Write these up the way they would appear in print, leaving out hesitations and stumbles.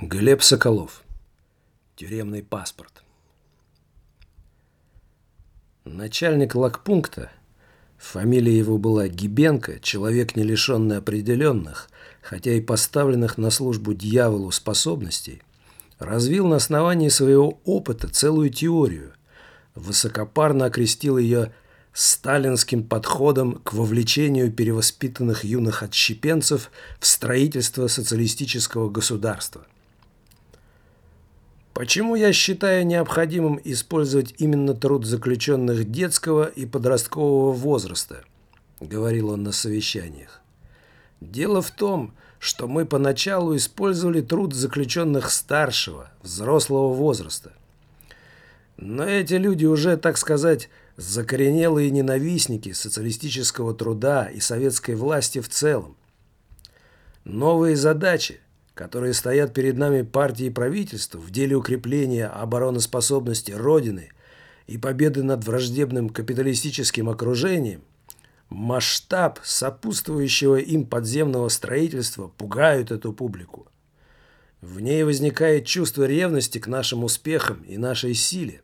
Глеб Соколов. Тюремный паспорт. Начальник лагпункта, фамилия его была Гибенко, человек, не лишенный определенных, хотя и поставленных на службу дьяволу способностей, развил на основании своего опыта целую теорию, высокопарно окрестил ее сталинским подходом к вовлечению перевоспитанных юных отщепенцев в строительство социалистического государства. Почему я считаю необходимым использовать именно труд заключенных детского и подросткового возраста, говорил он на совещаниях. Дело в том, что мы поначалу использовали труд заключенных старшего, взрослого возраста. Но эти люди уже, так сказать, закоренелые ненавистники социалистического труда и советской власти в целом. Новые задачи, которые стоят перед нами партии и правительству в деле укрепления обороноспособности Родины и победы над враждебным капиталистическим окружением, масштаб сопутствующего им подземного строительства пугают эту публику. В ней возникает чувство ревности к нашим успехам и нашей силе.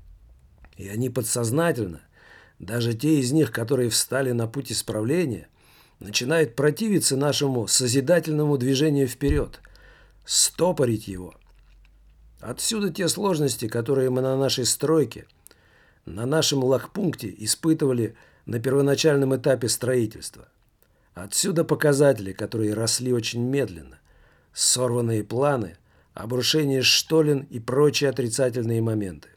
И они подсознательно, даже те из них, которые встали на путь исправления, начинают противиться нашему созидательному движению вперед, стопорить его. Отсюда те сложности, которые мы на нашей стройке, на нашем лагпункте испытывали на первоначальном этапе строительства. Отсюда показатели, которые росли очень медленно, сорванные планы, обрушение штолен и прочие отрицательные моменты.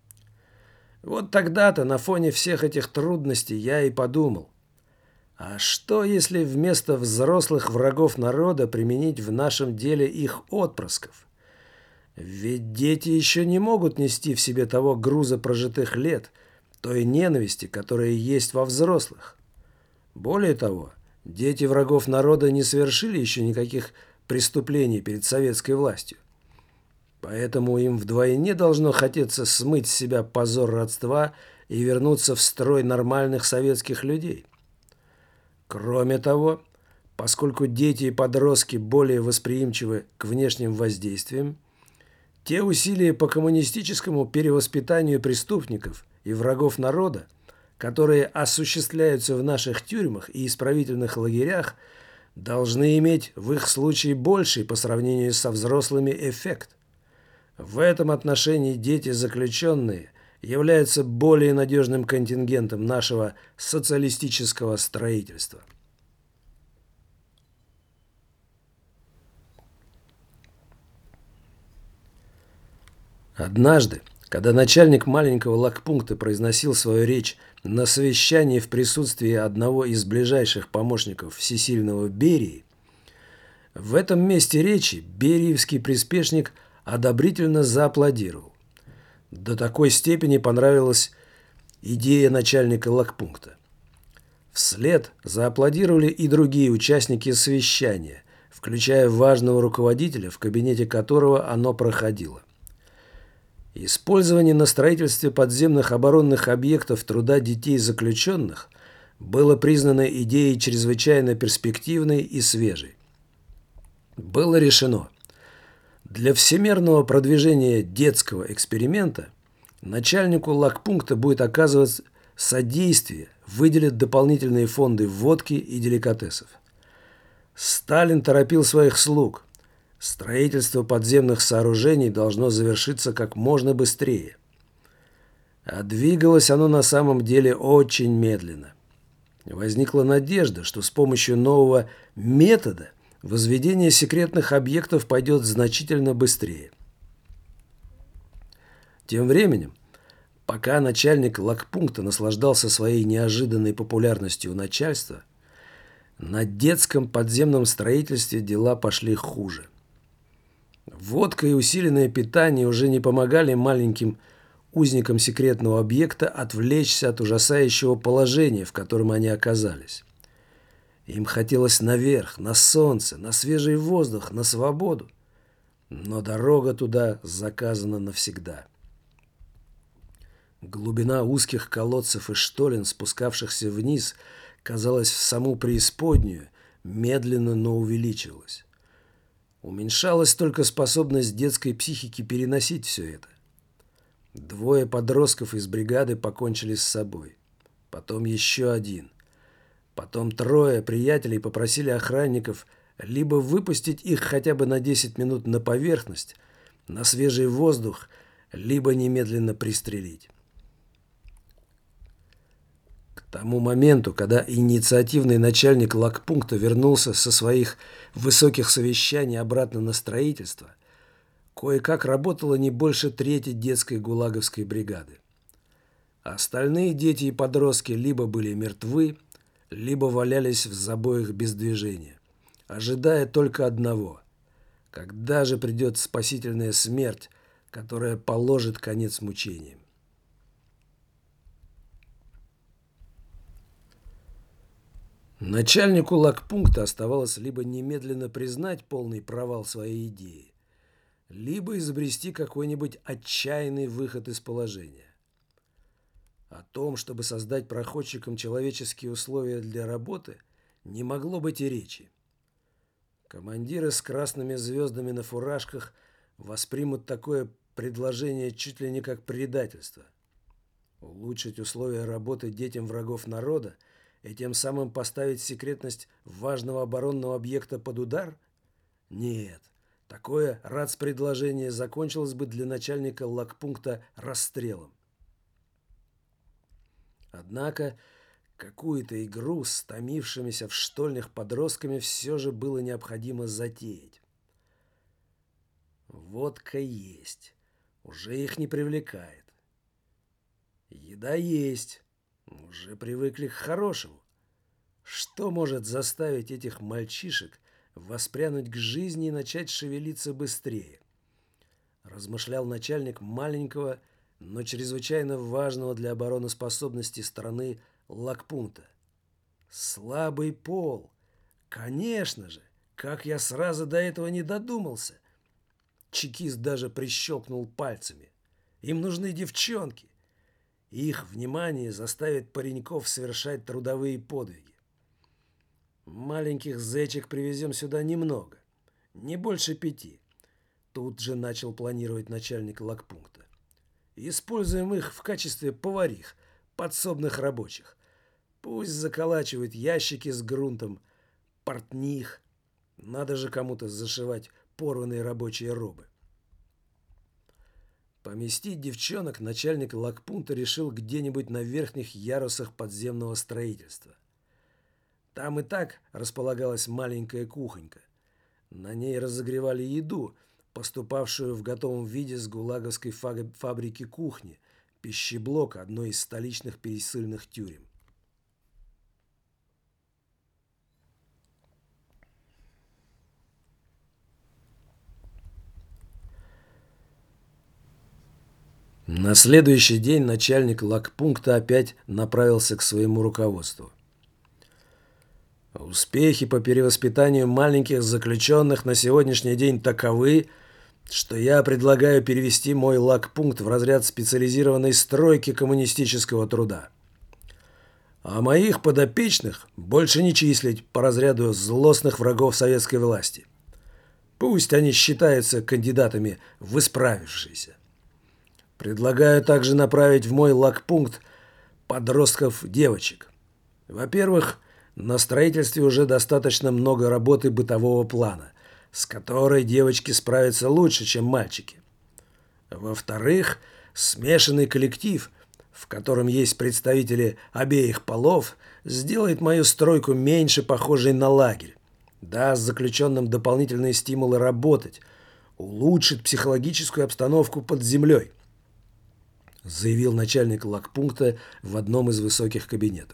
Вот тогда-то на фоне всех этих трудностей я и подумал, а что, если вместо взрослых врагов народа применить в нашем деле их отпрысков? Ведь дети еще не могут нести в себе того груза прожитых лет, той ненависти, которая есть во взрослых. Более того, дети врагов народа не совершили еще никаких преступлений перед советской властью. Поэтому им вдвойне должно хотеться смыть с себя позор родства и вернуться в строй нормальных советских людей. Кроме того, поскольку дети и подростки более восприимчивы к внешним воздействиям, те усилия по коммунистическому перевоспитанию преступников и врагов народа, которые осуществляются в наших тюрьмах и исправительных лагерях, должны иметь в их случае больший по сравнению со взрослыми эффект. В этом отношении дети-заключенные являются более надежным контингентом нашего социалистического строительства. Однажды, когда начальник маленького лагпункта произносил свою речь на совещании в присутствии одного из ближайших помощников всесильного Берии, в этом месте речи бериевский приспешник одобрительно зааплодировал. До такой степени понравилась идея начальника лагпункта. Вслед зааплодировали и другие участники совещания, включая важного руководителя, в кабинете которого оно проходило. Использование на строительстве подземных оборонных объектов труда детей заключенных было признано идеей чрезвычайно перспективной и свежей. Было решено, для всемирного продвижения детского эксперимента начальнику лагпункта будет оказывать содействие, выделят дополнительные фонды водки и деликатесов. Сталин торопил своих слуг. Строительство подземных сооружений должно завершиться как можно быстрее. А двигалось оно на самом деле очень медленно. Возникла надежда, что с помощью нового метода возведение секретных объектов пойдет значительно быстрее. Тем временем, пока начальник лагпункта наслаждался своей неожиданной популярностью у начальства, на детском подземном строительстве дела пошли хуже. Водка и усиленное питание уже не помогали маленьким узникам секретного объекта отвлечься от ужасающего положения, в котором они оказались. Им хотелось наверх, на солнце, на свежий воздух, на свободу. Но дорога туда заказана навсегда. Глубина узких колодцев и штолен, спускавшихся вниз, казалось, в саму преисподнюю, медленно, но увеличивалась. Уменьшалась только способность детской психики переносить все это. 2 подростков из бригады покончили с собой. Потом еще 1. Потом 3 приятелей попросили охранников либо выпустить их хотя бы на 10 минут на поверхность, на свежий воздух, либо немедленно пристрелить. К тому моменту, когда инициативный начальник лагпункта вернулся со своих высоких совещаний обратно на строительство, кое-как работало не больше трети детской гулаговской бригады. Остальные дети и подростки либо были мертвы, либо валялись в забоях без движения, ожидая только одного – когда же придет спасительная смерть, которая положит конец мучениям. Начальнику лагпункта оставалось либо немедленно признать полный провал своей идеи, либо изобрести какой-нибудь отчаянный выход из положения. О том, чтобы создать проходчикам человеческие условия для работы, не могло быть и речи. Командиры с красными звездами на фуражках воспримут такое предложение чуть ли не как предательство. Улучшить условия работы детям врагов народа и тем самым поставить секретность важного оборонного объекта под удар? Нет, такое рацпредложение закончилось бы для начальника лагпункта расстрелом. Однако какую-то игру с томившимися в штольнях подростками все же было необходимо затеять. Водка есть, уже их не привлекает. Еда есть, уже привыкли к хорошему. Что может заставить этих мальчишек воспрянуть к жизни и начать шевелиться быстрее? Размышлял начальник маленького, но чрезвычайно важного для обороноспособности страны лагпункта. Слабый пол. Конечно же, как я сразу до этого не додумался. Чекист даже прищелкнул пальцами. Им нужны девчонки. Их внимание заставит пареньков совершать трудовые подвиги. Маленьких зечек привезем сюда немного, не больше 5. Тут же начал планировать начальник лагпункта. Используем их в качестве поварих, подсобных рабочих. Пусть заколачивают ящики с грунтом, портних. Надо же кому-то зашивать порванные рабочие робы. Поместить девчонок начальник лагпункта решил где-нибудь на верхних ярусах подземного строительства. Там и так располагалась маленькая кухонька. На ней разогревали еду, поступавшую в готовом виде с гулаговской фабрики кухни, пищеблока одной из столичных пересыльных тюрем. На следующий день начальник лагпункта опять направился к своему руководству. Успехи по перевоспитанию маленьких заключенных на сегодняшний день таковы, что я предлагаю перевести мой лагпункт в разряд специализированной стройки коммунистического труда. А моих подопечных больше не числить по разряду злостных врагов советской власти. Пусть они считаются кандидатами в исправившиеся. Предлагаю также направить в мой лагпункт подростков-девочек. Во-первых, на строительстве уже достаточно много работы бытового плана, с которой девочки справятся лучше, чем мальчики. Во-вторых, смешанный коллектив, в котором есть представители обеих полов, сделает мою стройку меньше похожей на лагерь, даст заключенным дополнительные стимулы работать, улучшит психологическую обстановку под землей, заявил начальник лагпункта в одном из высоких кабинетов.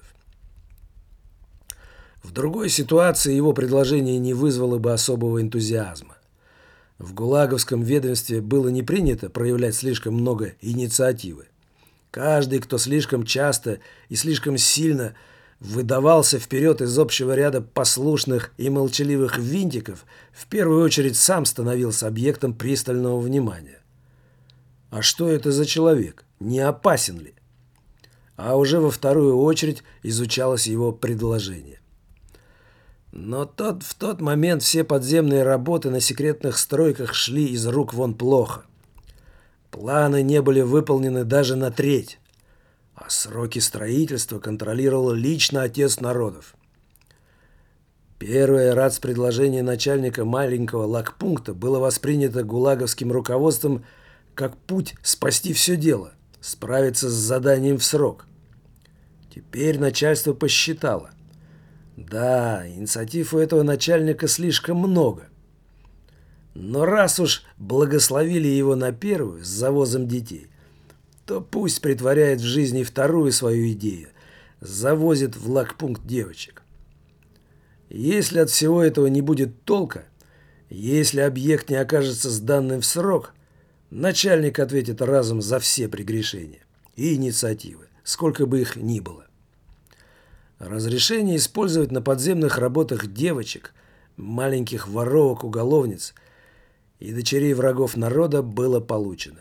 В другой ситуации его предложение не вызвало бы особого энтузиазма. В гулаговском ведомстве было не принято проявлять слишком много инициативы. Каждый, кто слишком часто и слишком сильно выдавался вперед из общего ряда послушных и молчаливых винтиков, в первую очередь сам становился объектом пристального внимания. А что это за человек? Не опасен ли? А уже во вторую очередь изучалось его предложение. Но в тот момент все подземные работы на секретных стройках шли из рук вон плохо. Планы не были выполнены даже на треть, а сроки строительства контролировал лично отец народов. Первое рацпредложение начальника маленького лагпункта было воспринято гулаговским руководством как путь спасти все дело, справиться с заданием в срок. Теперь начальство посчитало. Да, инициатив у этого начальника слишком много. Но раз уж благословили его на первую с завозом детей, то пусть притворяет в жизни вторую свою идею, завозит в лагпункт девочек. Если от всего этого не будет толка, если объект не окажется сданным в срок, начальник ответит разом за все прегрешения и инициативы, сколько бы их ни было. Разрешение использовать на подземных работах девочек, маленьких воровок-уголовниц и дочерей врагов народа было получено.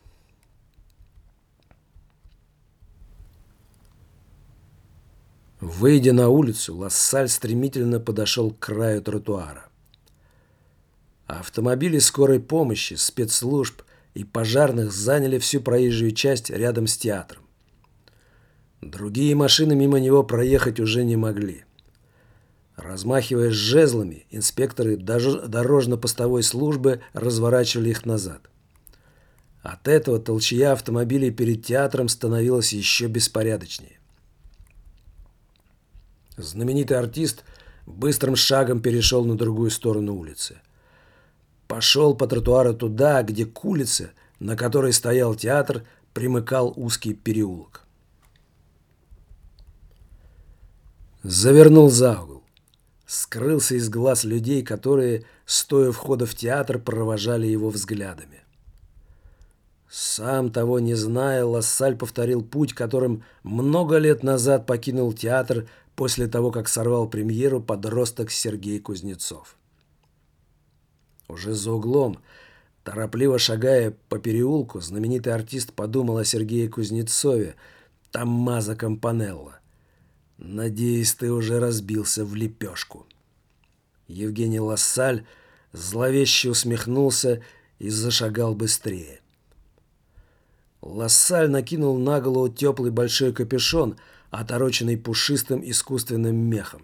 Выйдя на улицу, Лассаль стремительно подошел к краю тротуара. Автомобили скорой помощи, спецслужб и пожарных заняли всю проезжую часть рядом с театром. Другие машины мимо него проехать уже не могли. Размахивая жезлами, инспекторы дорожно-постовой службы разворачивали их назад. От этого толчья автомобилей перед театром становилась еще беспорядочнее. Знаменитый артист быстрым шагом перешел на другую сторону улицы. Пошел по тротуару туда, где к улице, на которой стоял театр, примыкал узкий переулок. Завернул за угол. Скрылся из глаз людей, которые, стоя у входа в театр, провожали его взглядами. Сам того не зная, Лассаль повторил путь, которым много лет назад покинул театр после того, как сорвал премьеру подросток Сергей Кузнецов. Уже за углом, торопливо шагая по переулку, знаменитый артист подумал о Сергее Кузнецове, Томмазо Кампанелло. «Надеюсь, ты уже разбился в лепешку». Евгений Лассаль зловеще усмехнулся и зашагал быстрее. Лассаль накинул на голову теплый большой капюшон, отороченный пушистым искусственным мехом.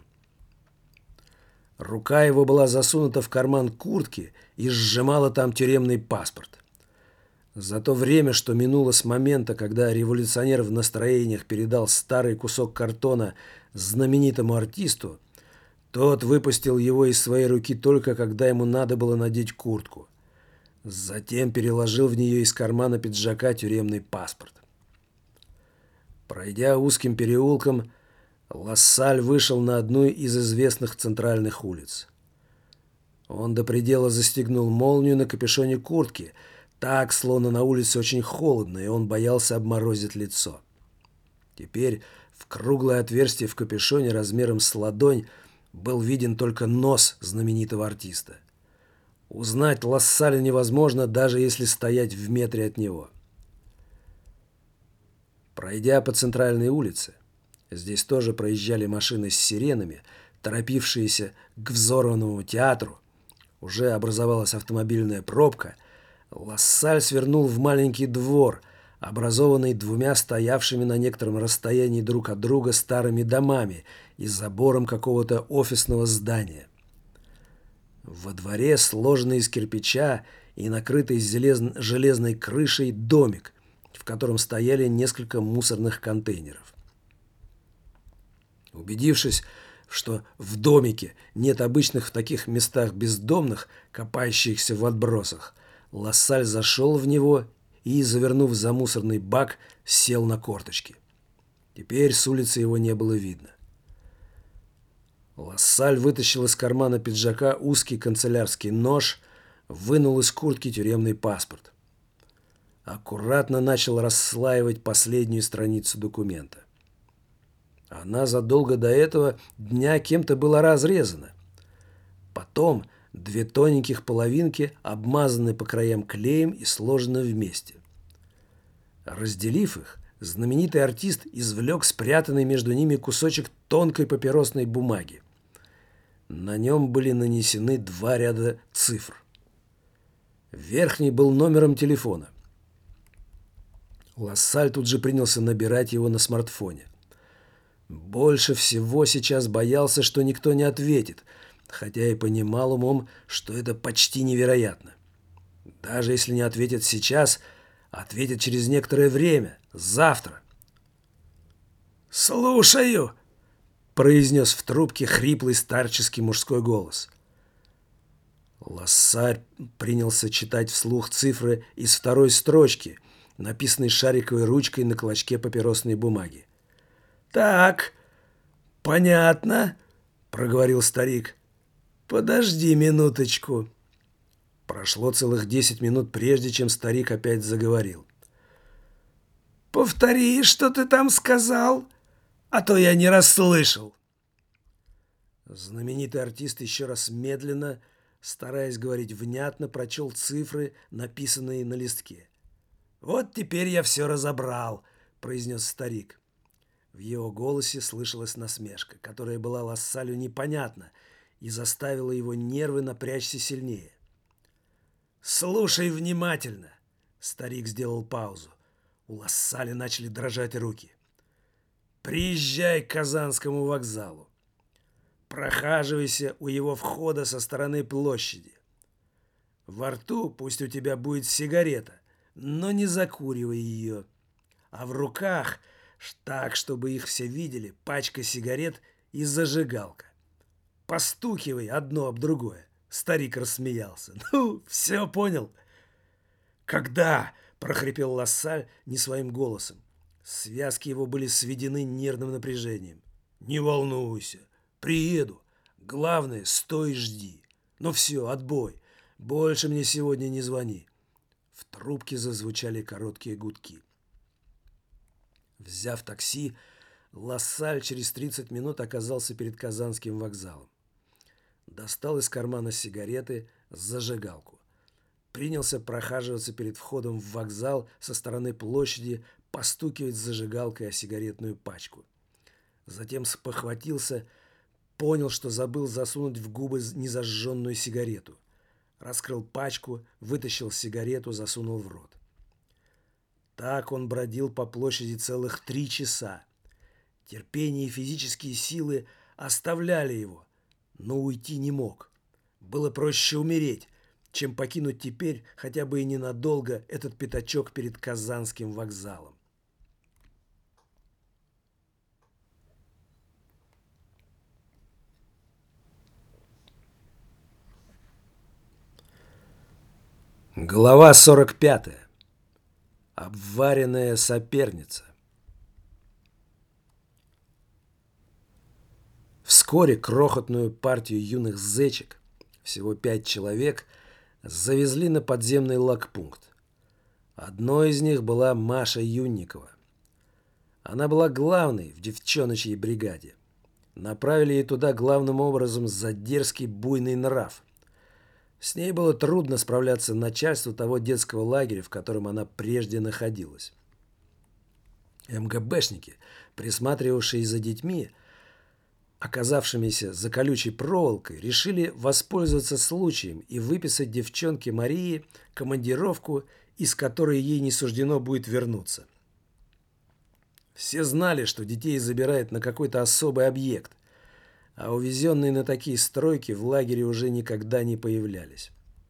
Рука его была засунута в карман куртки и сжимала там тюремный паспорт. За то время, что минуло с момента, когда революционер в настроениях передал старый кусок картона знаменитому артисту, тот выпустил его из своей руки только когда ему надо было надеть куртку. Затем переложил в нее из кармана пиджака тюремный паспорт. Пройдя узким переулком, Лассаль вышел на одну из известных центральных улиц. Он до предела застегнул молнию на капюшоне куртки, так, словно на улице очень холодно, и он боялся обморозить лицо. Теперь в круглое отверстие в капюшоне размером с ладонь был виден только нос знаменитого артиста. Узнать Лассаля невозможно, даже если стоять в метре от него. Пройдя по центральной улице, здесь тоже проезжали машины с сиренами, торопившиеся к взорванному театру, уже образовалась автомобильная пробка, Лассаль свернул в маленький двор, образованный двумя стоявшими на некотором расстоянии друг от друга старыми домами и забором какого-то офисного здания. Во дворе, сложенный из кирпича и накрытый железной крышей, домик, в котором стояли несколько мусорных контейнеров. Убедившись, что в домике нет обычных в таких местах бездомных, копающихся в отбросах, Лассаль зашел в него и, завернув за мусорный бак, сел на корточки. Теперь с улицы его не было видно. Лассаль вытащил из кармана пиджака узкий канцелярский нож, вынул из куртки тюремный паспорт. Аккуратно начал расслаивать последнюю страницу документа. Она задолго до этого дня кем-то была разрезана. Потом две тоненьких половинки обмазаны по краям клеем и сложены вместе. Разделив их, знаменитый артист извлек спрятанный между ними кусочек тонкой папиросной бумаги. На нем были нанесены 2 ряда цифр. Верхний был номером телефона. Лассаль тут же принялся набирать его на смартфоне. Больше всего сейчас боялся, что никто не ответит, хотя и понимал умом, что это почти невероятно. Даже если не ответит сейчас, ответит через некоторое время, завтра. «Слушаю!» – произнес в трубке хриплый старческий мужской голос. Лассаль принялся читать вслух цифры из 2-й строчки, написанной шариковой ручкой на клочке папиросной бумаги. «Так, понятно», — проговорил старик. «Подожди минуточку». Прошло целых 10 минут, прежде чем старик опять заговорил. «Повтори, что ты там сказал, а то я не расслышал». Знаменитый артист еще раз медленно, стараясь говорить внятно, прочел цифры, написанные на листке. «Вот теперь я все разобрал», — произнес старик. В его голосе слышалась насмешка, которая была Лассалю непонятна и заставила его нервы напрячься сильнее. «Слушай внимательно», — старик сделал паузу. У Лассаля начали дрожать руки. «Приезжай к Казанскому вокзалу. Прохаживайся у его входа со стороны площади. Во рту пусть у тебя будет сигарета, но не закуривай ее. А в руках, так, чтобы их все видели, пачка сигарет и зажигалка. Постукивай одно об другое». Старик рассмеялся. «Ну, все понял?» «Когда?» – прохрипел Лассаль не своим голосом. Связки его были сведены нервным напряжением. «Не волнуйся, приеду. Главное, стой и жди. Ну все, отбой. Больше мне сегодня не звони». В трубке зазвучали короткие гудки. Взяв такси, Лассаль через 30 минут оказался перед Казанским вокзалом. Достал из кармана сигареты, зажигалку. Принялся прохаживаться перед входом в вокзал со стороны площади, постукивать зажигалкой о сигаретную пачку. Затем спохватился, понял, что забыл засунуть в губы незажженную сигарету. Раскрыл пачку, вытащил сигарету, засунул в рот. Так он бродил по площади целых 3 часа. Терпение и физические силы оставляли его, но уйти не мог. Было проще умереть, чем покинуть теперь, хотя бы и ненадолго, этот пятачок перед Казанским вокзалом. Глава 45. Обваренная соперница. Вскоре крохотную партию юных зечек, всего 5 человек, завезли на подземный лагпункт. Одной из них была Маша Юнникова. Она была главной в девчоночьей бригаде. Направили ее туда главным образом за дерзкий буйный нрав. С ней было трудно справляться начальству того детского лагеря, в котором она прежде находилась. МГБшники, присматривавшие за детьми, оказавшимися за колючей проволокой, решили воспользоваться случаем и выписать девчонке Марии командировку, из которой ей не суждено будет вернуться. Все знали, что детей забирают на какой-то особый объект, а увезенные на такие стройки в лагере уже никогда не появлялись.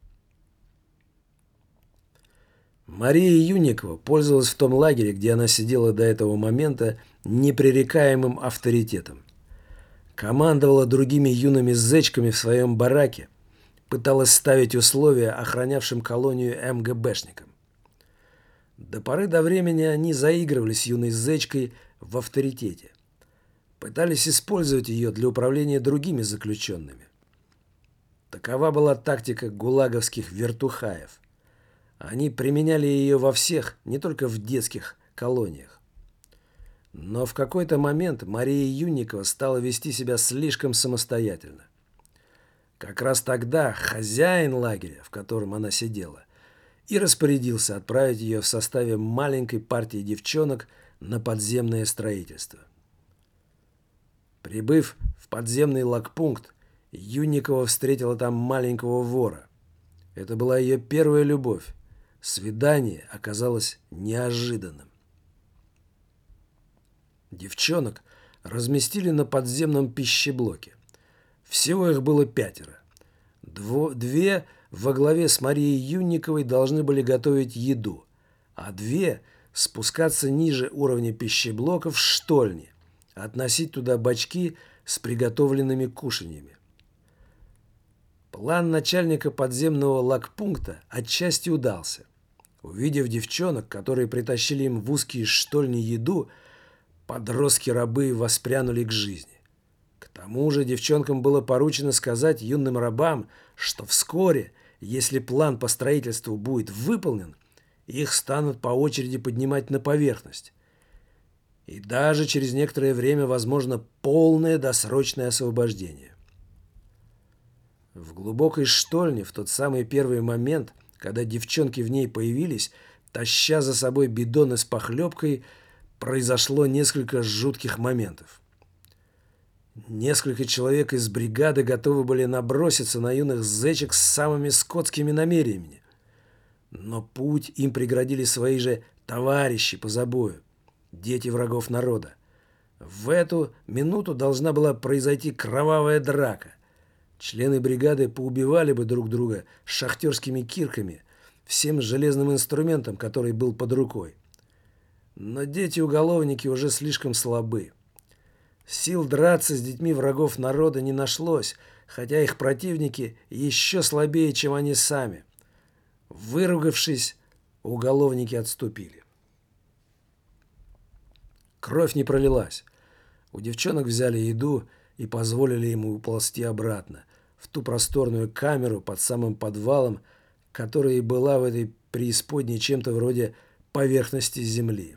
Мария Юнникова пользовалась в том лагере, где она сидела до этого момента, непререкаемым авторитетом. Командовала другими юными зечками в своем бараке, пыталась ставить условия охранявшим колонию МГБшникам. До поры до времени они заигрывали с юной зечкой в авторитете. Пытались использовать ее для управления другими заключенными. Такова была тактика гулаговских вертухаев. Они применяли ее во всех, не только в детских колониях. Но в какой-то момент Мария Юнникова стала вести себя слишком самостоятельно. Как раз тогда хозяин лагеря, в котором она сидела, и распорядился отправить ее в составе маленькой партии девчонок на подземное строительство. Прибыв в подземный лагпункт, Юнникова встретила там маленького вора. Это была ее первая любовь. Свидание оказалось неожиданным. Девчонок разместили на подземном пищеблоке. Всего их было 5. Две во главе с Марией Юнниковой должны были готовить еду, а 2 спускаться ниже уровня пищеблока в штольни, относить туда бачки с приготовленными кушаньями. План начальника подземного лагпункта отчасти удался. Увидев девчонок, которые притащили им в узкие штольни еду, подростки-рабы воспрянули к жизни. К тому же девчонкам было поручено сказать юным рабам, что вскоре, если план по строительству будет выполнен, их станут по очереди поднимать на поверхность. И даже через некоторое время возможно полное досрочное освобождение. В глубокой штольне в тот самый первый момент, когда девчонки в ней появились, таща за собой бидоны с похлебкой, произошло несколько жутких моментов. Несколько человек из бригады готовы были наброситься на юных зэчек с самыми скотскими намерениями. Но путь им преградили свои же товарищи по забою, дети врагов народа. В эту минуту должна была произойти кровавая драка. Члены бригады поубивали бы друг друга шахтерскими кирками, всем железным инструментом, который был под рукой. Но дети-уголовники уже слишком слабы. Сил драться с детьми врагов народа не нашлось, хотя их противники еще слабее, чем они сами. Выругавшись, уголовники отступили. Кровь не пролилась. У девчонок взяли еду и позволили ему уползти обратно, в ту просторную камеру под самым подвалом, которая и была в этой преисподней чем-то вроде поверхности земли.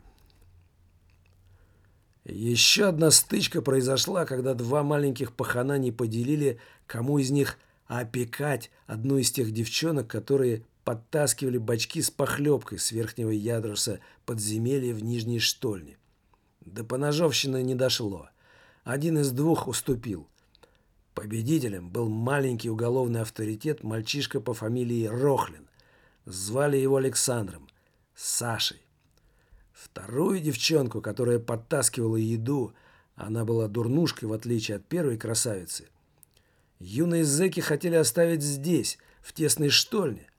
Еще одна стычка произошла, когда 2 маленьких пахана не поделили, кому из них опекать одну из тех девчонок, которые подтаскивали бачки с похлебкой с верхнего ядруса подземелья в нижней штольне. До поножовщины не дошло. Один из 2 уступил. Победителем был маленький уголовный авторитет, мальчишка по фамилии Рохлин. Звали его Александром, Сашей. Вторую девчонку, которая подтаскивала еду, она была дурнушкой, в отличие от первой красавицы, юные зэки хотели оставить здесь, в тесной штольне,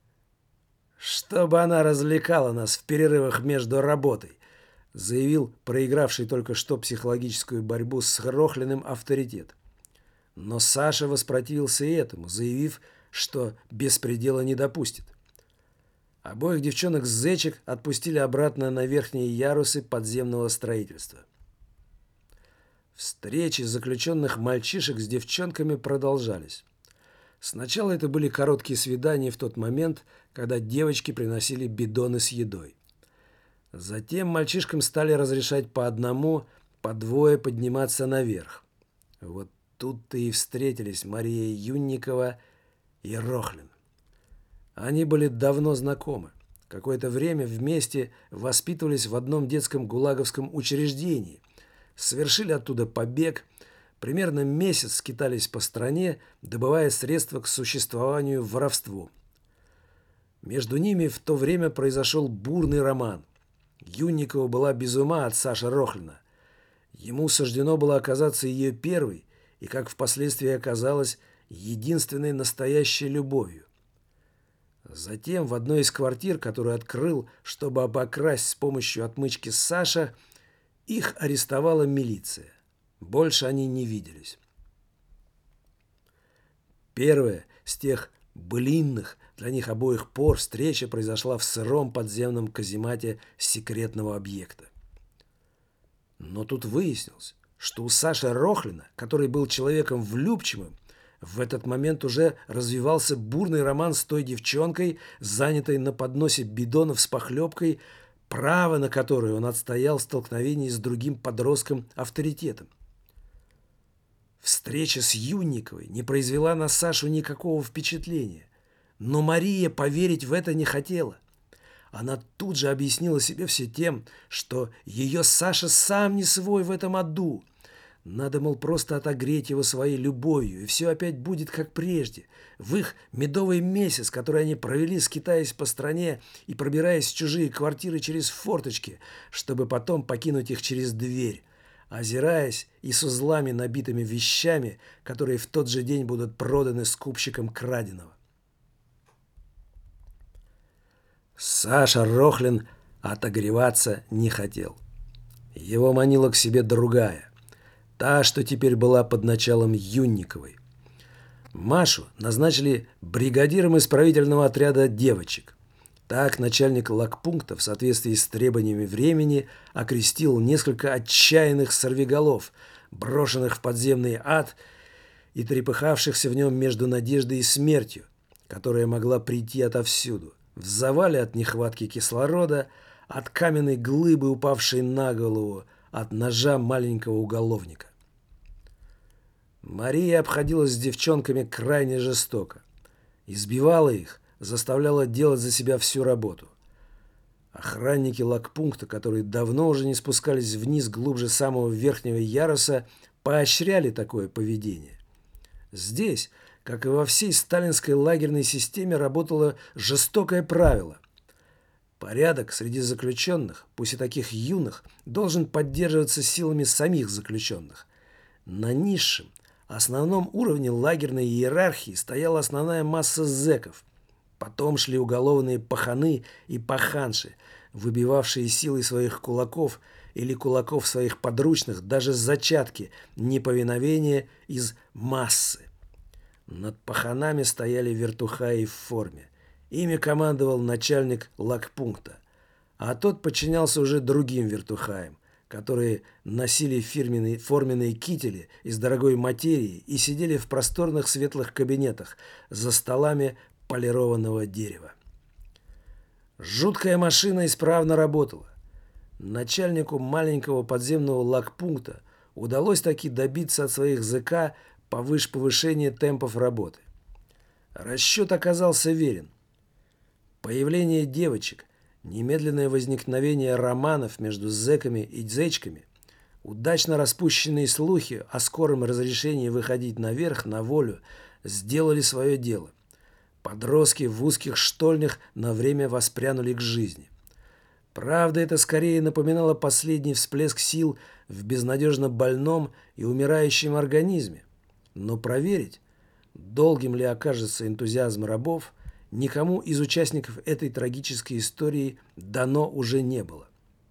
чтобы она развлекала нас в перерывах между работой, заявил проигравший только что психологическую борьбу с Рохлиным авторитет. Но Саша воспротивился и этому, заявив, что беспредела не допустит. Обоих девчонок-зэчек отпустили обратно на верхние ярусы подземного строительства. Встречи заключенных мальчишек с девчонками продолжались. Сначала это были короткие свидания в тот момент, когда девочки приносили бидоны с едой. Затем мальчишкам стали разрешать по одному, по 2 подниматься наверх. Вот тут-то и встретились Мария Юнникова и Рохлин. Они были давно знакомы. Какое-то время вместе воспитывались в одном детском гулаговском учреждении. Совершили оттуда побег. Примерно месяц скитались по стране, добывая средства к существованию воровству. Между ними в то время произошел бурный роман. Юнникова была без ума от Саши Рохлина. Ему суждено было оказаться ее первой и, как впоследствии оказалось, единственной настоящей любовью. Затем в одной из квартир, которую открыл, чтобы обокрасть с помощью отмычки Саша, их арестовала милиция. Больше они не виделись. Первая с тех былинных для них обоих пор встреча произошла в сыром подземном каземате секретного объекта. Но тут выяснилось, что у Саши Рохлина, который был человеком влюбчивым, в этот момент уже развивался бурный роман с той девчонкой, занятой на подносе бидонов с похлебкой, право на которое он отстоял в столкновении с другим подростком-авторитетом. Встреча с Юнниковой не произвела на Сашу никакого впечатления, но Мария поверить в это не хотела. Она тут же объяснила себе все тем, что ее Саша сам не свой в этом аду. Надо, мол, просто отогреть его своей любовью, и все опять будет как прежде. В их медовый месяц, который они провели, скитаясь по стране и пробираясь в чужие квартиры через форточки, чтобы потом покинуть их через дверь, озираясь и с узлами, набитыми вещами, которые в тот же день будут проданы скупщикам краденого. Саша Рохлин отогреваться не хотел. Его манила к себе другая, та, что теперь была под началом Юнниковой. Машу назначили бригадиром исправительного отряда девочек. Так начальник лагпункта в соответствии с требованиями времени окрестил несколько отчаянных сорвиголов, брошенных в подземный ад и трепыхавшихся в нем между надеждой и смертью, которая могла прийти отовсюду, в завале от нехватки кислорода, от каменной глыбы, упавшей на голову, от ножа маленького уголовника. Мария обходилась с девчонками крайне жестоко. Избивала их, заставляла делать за себя всю работу. Охранники лагпункта, которые давно уже не спускались вниз глубже самого верхнего яруса, поощряли такое поведение. Здесь, как и во всей сталинской лагерной системе, работало жестокое правило. Порядок среди заключенных, пусть и таких юных, должен поддерживаться силами самих заключенных. На низшем, основном уровне лагерной иерархии стояла основная масса зэков. Потом шли уголовные паханы и паханши, выбивавшие силой своих кулаков или кулаков своих подручных даже зачатки неповиновения из массы. Над паханами стояли вертухаи в форме. Ими командовал начальник лагпункта, а тот подчинялся уже другим вертухаям, которые носили форменные кители из дорогой материи и сидели в просторных светлых кабинетах за столами полированного дерева. Жуткая машина исправно работала. Начальнику маленького подземного лагпункта удалось таки добиться от своих ЗК повышения темпов работы. Расчет оказался верен. Появление девочек, немедленное возникновение романов между зэками и зечками, удачно распущенные слухи о скором разрешении выходить наверх на волю сделали свое дело. Подростки в узких штольнях на время воспрянули к жизни. Правда, это скорее напоминало последний всплеск сил в безнадежно больном и умирающем организме. Но проверить, долгим ли окажется энтузиазм рабов, никому из участников этой трагической истории дано уже не было.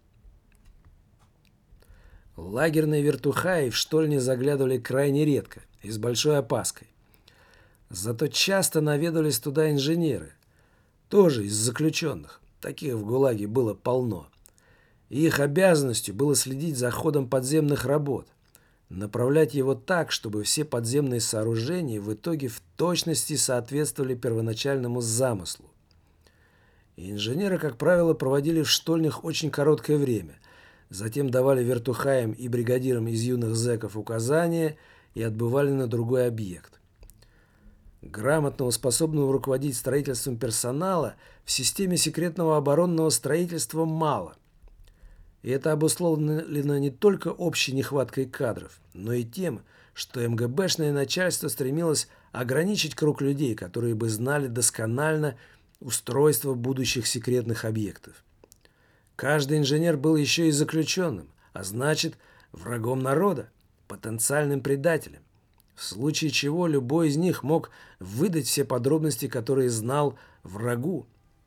Лагерные вертухаи в штольне заглядывали крайне редко и с большой опаской. Зато часто наведывались туда инженеры, тоже из заключенных, таких в ГУЛАГе было полно. И их обязанностью было следить за ходом подземных работ, направлять его так, чтобы все подземные сооружения в итоге в точности соответствовали первоначальному замыслу. И инженеры, как правило, проводили в штольнях очень короткое время, затем давали вертухаям и бригадирам из юных зэков указания и отбывали на другой объект. Грамотного, способного руководить строительством персонала в системе секретного оборонного строительства мало. И это обусловлено не только общей нехваткой кадров, но и тем, что МГБшное начальство стремилось ограничить круг людей, которые бы знали досконально устройство будущих секретных объектов. Каждый инженер был еще и заключенным, а значит, врагом народа, потенциальным предателем, в случае чего любой из них мог выдать все подробности, которые знал врагу.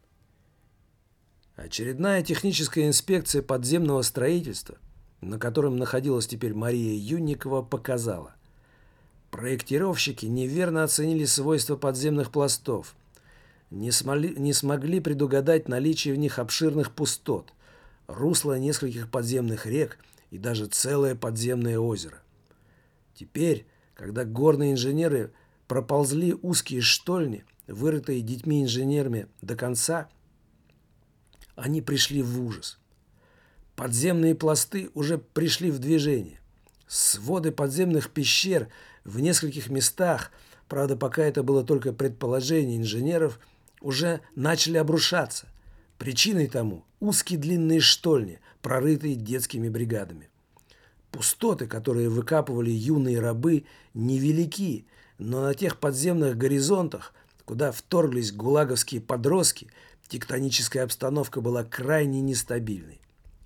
Очередная техническая инспекция подземного строительства, на котором находилась теперь Мария Юнникова, показала: проектировщики неверно оценили свойства подземных пластов, не смогли предугадать наличие в них обширных пустот, русла нескольких подземных рек и даже целое подземное озеро. Теперь, когда горные инженеры проползли узкие штольни, вырытые детьми-инженерами до конца, они пришли в ужас. Подземные пласты уже пришли в движение. Своды подземных пещер в нескольких местах, правда, пока это было только предположение инженеров, уже начали обрушаться. Причиной тому узкие длинные штольни, прорытые детскими бригадами. Пустоты, которые выкапывали юные рабы, невелики, но на тех подземных горизонтах, куда вторглись гулаговские подростки, тектоническая обстановка была крайне нестабильной.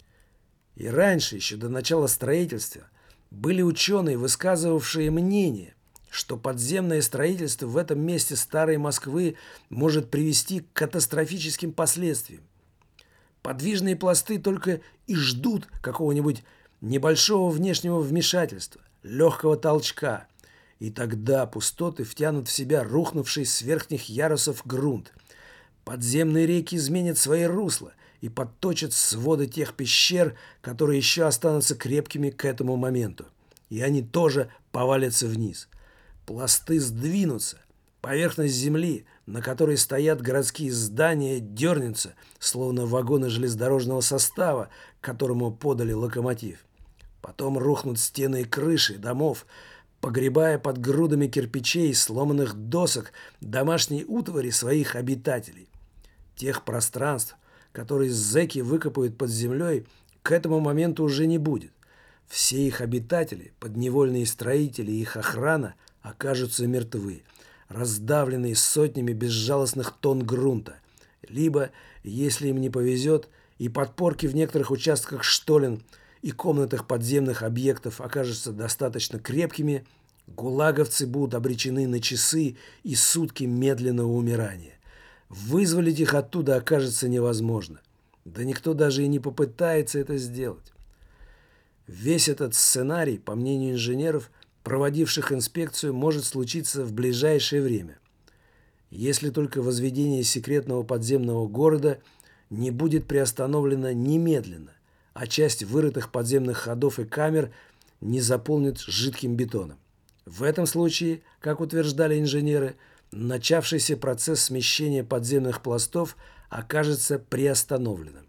И раньше, еще до начала строительства, были ученые, высказывавшие мнение, что подземное строительство в этом месте старой Москвы может привести к катастрофическим последствиям. Подвижные пласты только и ждут какого-нибудь небольшого внешнего вмешательства, легкого толчка, и тогда пустоты втянут в себя рухнувший с верхних ярусов грунт. Подземные реки изменят свои русла и подточат своды тех пещер, которые еще останутся крепкими к этому моменту. И они тоже повалятся вниз. Пласты сдвинутся. Поверхность земли, на которой стоят городские здания, дернется, словно вагоны железнодорожного состава, к которому подали локомотив. Потом рухнут стены и крыши домов, погребая под грудами кирпичей, сломанных досок, домашней утвари своих обитателей. Тех пространств, которые зэки выкопают под землей, к этому моменту уже не будет. Все их обитатели, подневольные строители и их охрана окажутся мертвы, раздавленные сотнями безжалостных тонн грунта. Либо, если им не повезет, и подпорки в некоторых участках штолен и комнатах подземных объектов окажутся достаточно крепкими, гулаговцы будут обречены на часы и сутки медленного умирания. Вызволить их оттуда окажется невозможно. Да никто даже и не попытается это сделать. Весь этот сценарий, по мнению инженеров, проводивших инспекцию, может случиться в ближайшее время. Если только возведение секретного подземного города не будет приостановлено немедленно, а часть вырытых подземных ходов и камер не заполнит жидким бетоном. В этом случае, как утверждали инженеры, начавшийся процесс смещения подземных пластов окажется приостановленным.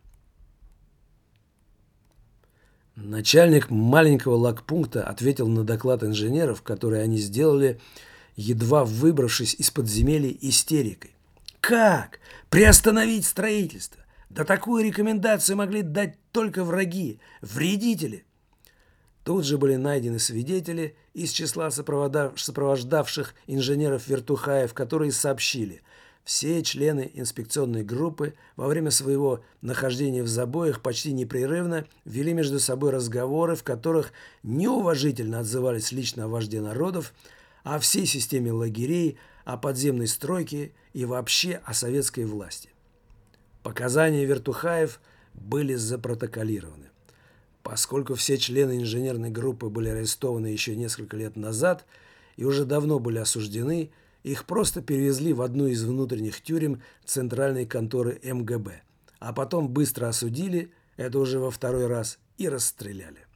Начальник маленького лагпункта ответил на доклад инженеров, который они сделали, едва выбравшись из подземелья, истерикой. «Как? Приостановить строительство? Да такую рекомендацию могли дать только враги, вредители!» Тут же были найдены свидетели из числа сопровождавших инженеров Вертухаев, которые сообщили: все члены инспекционной группы во время своего нахождения в забоях почти непрерывно вели между собой разговоры, в которых неуважительно отзывались лично о вожде народов, о всей системе лагерей, о подземной стройке и вообще о советской власти. Показания Вертухаев были запротоколированы. Поскольку все члены инженерной группы были арестованы еще несколько лет назад и уже давно были осуждены, их просто перевезли в одну из внутренних тюрем центральной конторы МГБ, а потом быстро осудили, это уже во второй раз, и расстреляли.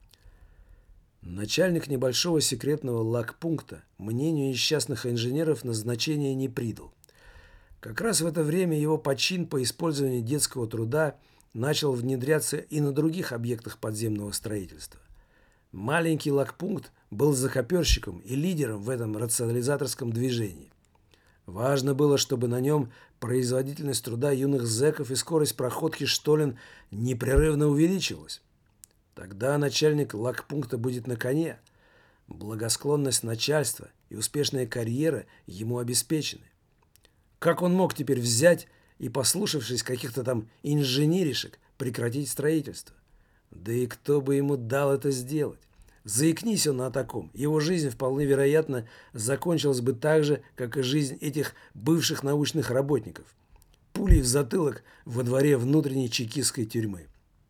Начальник небольшого секретного лагпункта мнению несчастных инженеров назначения не придал. Как раз в это время его почин по использованию детского труда начал внедряться и на других объектах подземного строительства. Маленький лагпункт был закоперщиком и лидером в этом рационализаторском движении. Важно было, чтобы на нем производительность труда юных зэков и скорость проходки штолен непрерывно увеличивалась. Тогда начальник лагпункта будет на коне. Благосклонность начальства и успешная карьера ему обеспечены. Как он мог теперь взять и, послушавшись каких-то там инженеришек, прекратить строительство? Да и кто бы ему дал это сделать? Заикнись он о таком, его жизнь вполне вероятно закончилась бы так же, как и жизнь этих бывших научных работников. Пулей в затылок во дворе внутренней чекистской тюрьмы.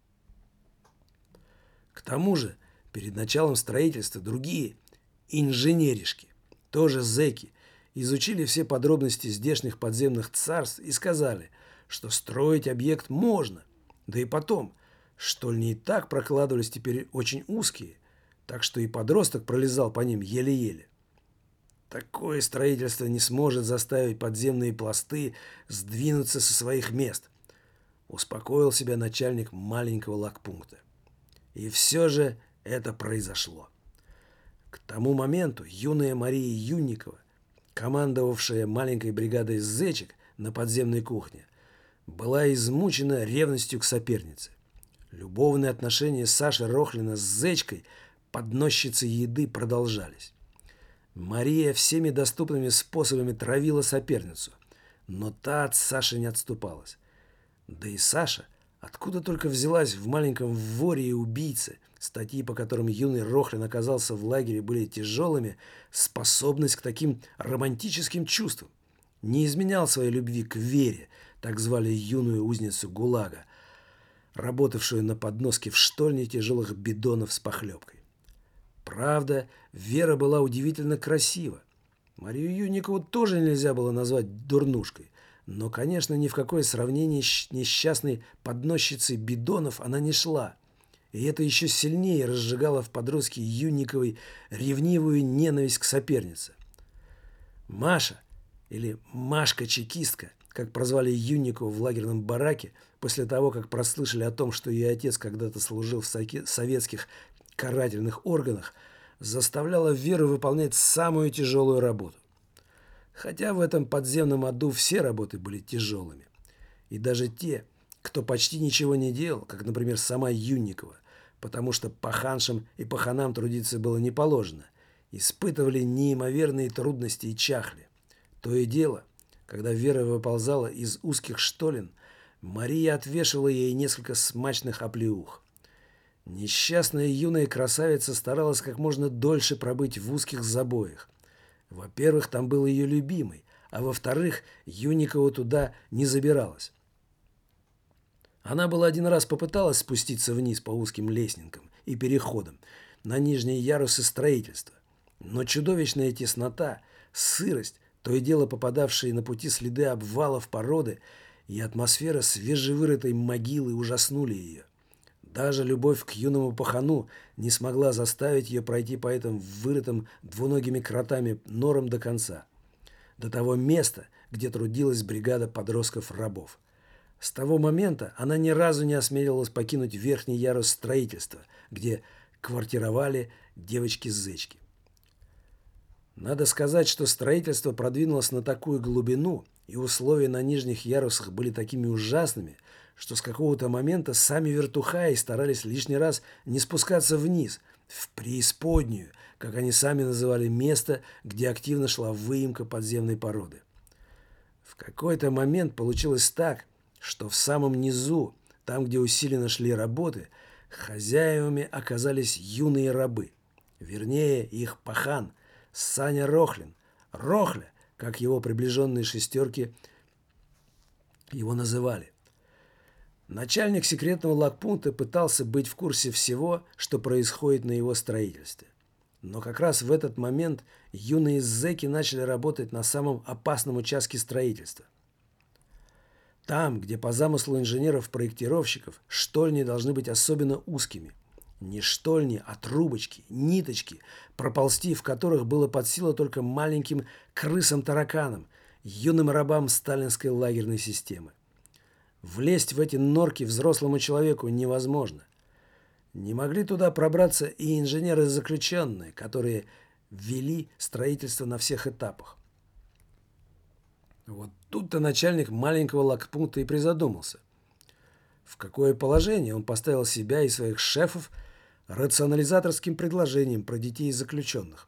К тому же, перед началом строительства другие инженеришки, тоже зэки, изучили все подробности здешних подземных царств и сказали, что строить объект можно. Да и потом, штольни и так прокладывались теперь очень узкие, так что и подросток пролезал по ним еле-еле. Такое строительство не сможет заставить подземные пласты сдвинуться со своих мест, успокоил себя начальник маленького лагпункта. И все же это произошло. К тому моменту юная Мария Юнникова, командовавшая маленькой бригадой зэчек на подземной кухне, была измучена ревностью к сопернице. Любовные отношения Саши Рохлина с зэчкой подносчицы еды продолжались. Мария всеми доступными способами травила соперницу, но та от Саши не отступалась. Да и Саша, откуда только взялась в маленьком воре и убийце, статьи, по которым юный Рохлин оказался в лагере, были тяжелыми, способность к таким романтическим чувствам. Не изменял своей любви к Вере, так звали юную узницу ГУЛАГа, работавшую на подноске в штольне тяжелых бидонов с похлебкой. Правда, Вера была удивительно красива. Марию Юнникову тоже нельзя было назвать дурнушкой, но, конечно, ни в какое сравнение с несчастной подносчицей бидонов она не шла. И это еще сильнее разжигало в подростке Юнниковой ревнивую ненависть к сопернице. Маша, или Машка-чекистка, как прозвали Юнникову в лагерном бараке, после того, как прослышали о том, что ее отец когда-то служил в советских карательных органах, заставляла Веру выполнять самую тяжелую работу. Хотя в этом подземном аду все работы были тяжелыми. И даже те, кто почти ничего не делал, как, например, сама Юнникова, потому что паханшам и паханам трудиться было не положено, испытывали неимоверные трудности и чахли. То и дело, когда Вера выползала из узких штолен, Мария отвешивала ей несколько смачных оплеух. Несчастная юная красавица старалась как можно дольше пробыть в узких забоях. Во-первых, там был ее любимый, а во-вторых, Юнникова туда не забиралась. Она была один раз попыталась спуститься вниз по узким лестницам и переходам на нижние ярусы строительства, но чудовищная теснота, сырость, то и дело попадавшие на пути следы обвалов породы и атмосфера свежевырытой могилы ужаснули ее. Даже любовь к юному пахану не смогла заставить ее пройти по этим вырытым двуногими кротами норам до конца. До того места, где трудилась бригада подростков-рабов. С того момента она ни разу не осмеливалась покинуть верхний ярус строительства, где квартировали девочки-зечки. Надо сказать, что строительство продвинулось на такую глубину, и условия на нижних ярусах были такими ужасными, что с какого-то момента сами вертухаи старались лишний раз не спускаться вниз, в преисподнюю, как они сами называли место, где активно шла выемка подземной породы. В какой-то момент получилось так, что в самом низу, там, где усиленно шли работы, хозяевами оказались юные рабы. Вернее, их пахан, Саня Рохлин. Рохля, как его приближенные шестерки его называли. Начальник секретного лагпункта пытался быть в курсе всего, что происходит на его строительстве. Но как раз в этот момент юные зэки начали работать на самом опасном участке строительства. Там, где по замыслу инженеров-проектировщиков штольни должны быть особенно узкими. Не штольни, а трубочки, ниточки, проползти в которых было под силу только маленьким крысам-тараканам, юным рабам сталинской лагерной системы. Влезть в эти норки взрослому человеку невозможно. Не могли туда пробраться и инженеры-заключенные, которые вели строительство на всех этапах. Вот тут-то начальник маленького лагпункта и призадумался. В какое положение он поставил себя и своих шефов рационализаторским предложением про детей заключенных?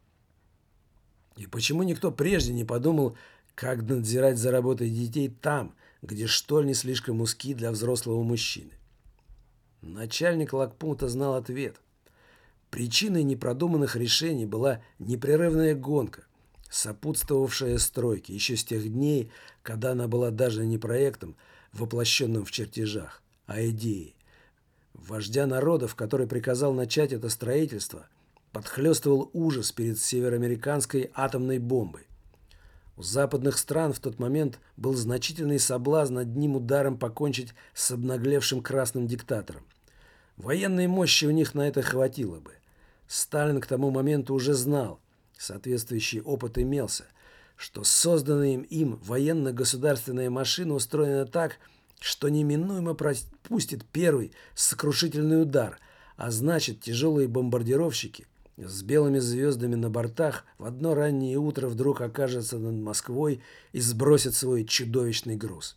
И почему никто прежде не подумал, как надзирать за работой детей там, где штольни слишком узки для взрослого мужчины? Начальник лагпункта знал ответ. Причиной непродуманных решений была непрерывная гонка, сопутствовавшая стройке еще с тех дней, когда она была даже не проектом, воплощенным в чертежах, а идеей. Вождя народов, который приказал начать это строительство, подхлестывал ужас перед североамериканской атомной бомбой. У западных стран в тот момент был значительный соблазн одним ударом покончить с обнаглевшим красным диктатором. Военной мощи у них на это хватило бы. Сталин к тому моменту уже знал, соответствующий опыт имелся, что созданная им военно-государственная машина устроена так, что неминуемо пропустит первый сокрушительный удар, а значит, тяжелые бомбардировщики с белыми звездами на бортах в одно раннее утро вдруг окажутся над Москвой и сбросят свой чудовищный груз.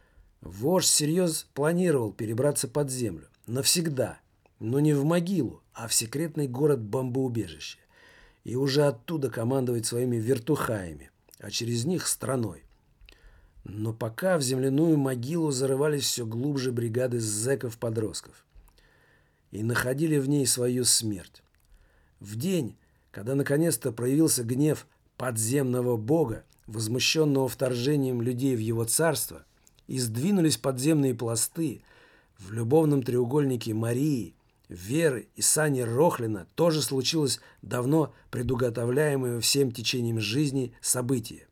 Вождь всерьез планировал перебраться под землю. Навсегда. Но не в могилу, а в секретный город-бомбоубежище, и уже оттуда командовать своими вертухаями, а через них страной. Но пока в земляную могилу зарывались все глубже бригады зэков-подростков и находили в ней свою смерть. В день, когда наконец-то проявился гнев подземного бога, возмущенного вторжением людей в его царство, и сдвинулись подземные пласты, в любовном треугольнике Марии, Веры и Сани Рохлина тоже случилось давно предуготовляемое всем течением жизни событие.